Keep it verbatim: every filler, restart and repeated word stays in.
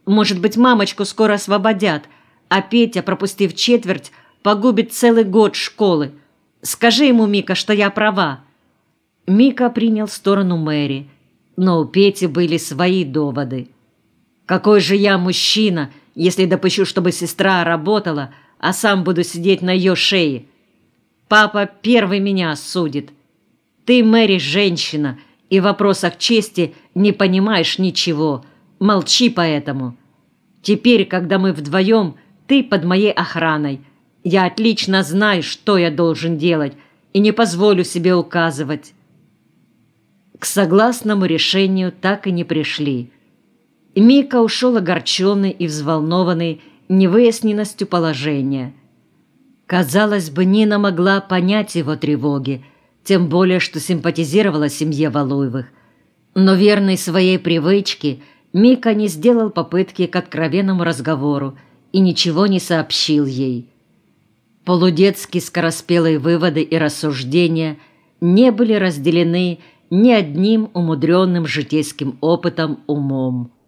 Может быть, мамочку скоро освободят, а Петя, пропустив четверть, погубит целый год школы. Скажи ему, Мика, что я права». Мика принял сторону Мэри, но у Пети были свои доводы. «Какой же я мужчина, если допущу, чтобы сестра работала, а сам буду сидеть на ее шее? Папа первый меня осудит. Ты, Мэри, женщина, и в вопросах чести не понимаешь ничего. Молчи поэтому. Теперь, когда мы вдвоем, ты под моей охраной. Я отлично знаю, что я должен делать, и не позволю себе указывать». К согласному решению так и не пришли. Мика ушел огорченный и взволнованный невыясненностью положения. Казалось бы, Нина могла понять его тревоги, тем более, что симпатизировала семье Валуевых. Но верный своей привычке, Мика не сделал попытки к откровенному разговору и ничего не сообщил ей. Полудетские скороспелые выводы и рассуждения не были разделены ни одним умудренным житейским опытом умом.